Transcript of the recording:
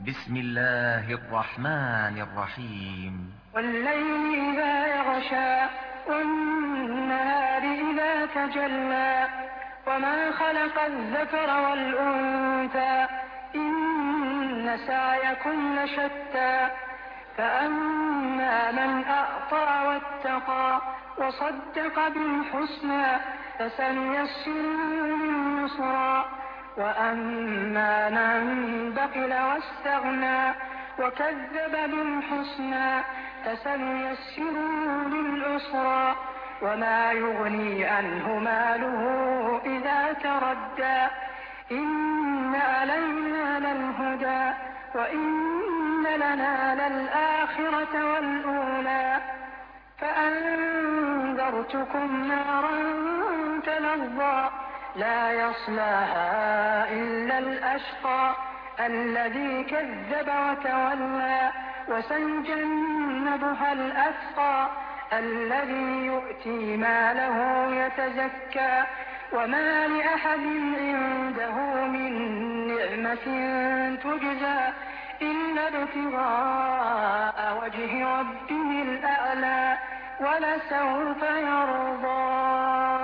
بسم الله الرحمن الرحيم. والليل إذا يغشى والنهار إذا تجلى وما خلق الذكر والأنثى إن سعيكم لشتى فأما من أعطى واتقى وصدق بالحسنى فسنيسره لليسرى وأما من بخل واستغنى وكذب بالحسنى فسنيسره للعسرى وما يغني عنه ماله إذا تردى إن علينا للهدى وإن لنا للآخرة والأولى فأنذرتكم نارا تلظى لا يصلاها إلا الأشقى الذي كذب وتولى وسيجنبها الأتقى الذي يؤتي ماله يتزكى وما لأحد عنده من نعمة تجزى إلا ابتغاء وجه ربه الأعلى ولسوف يرضى.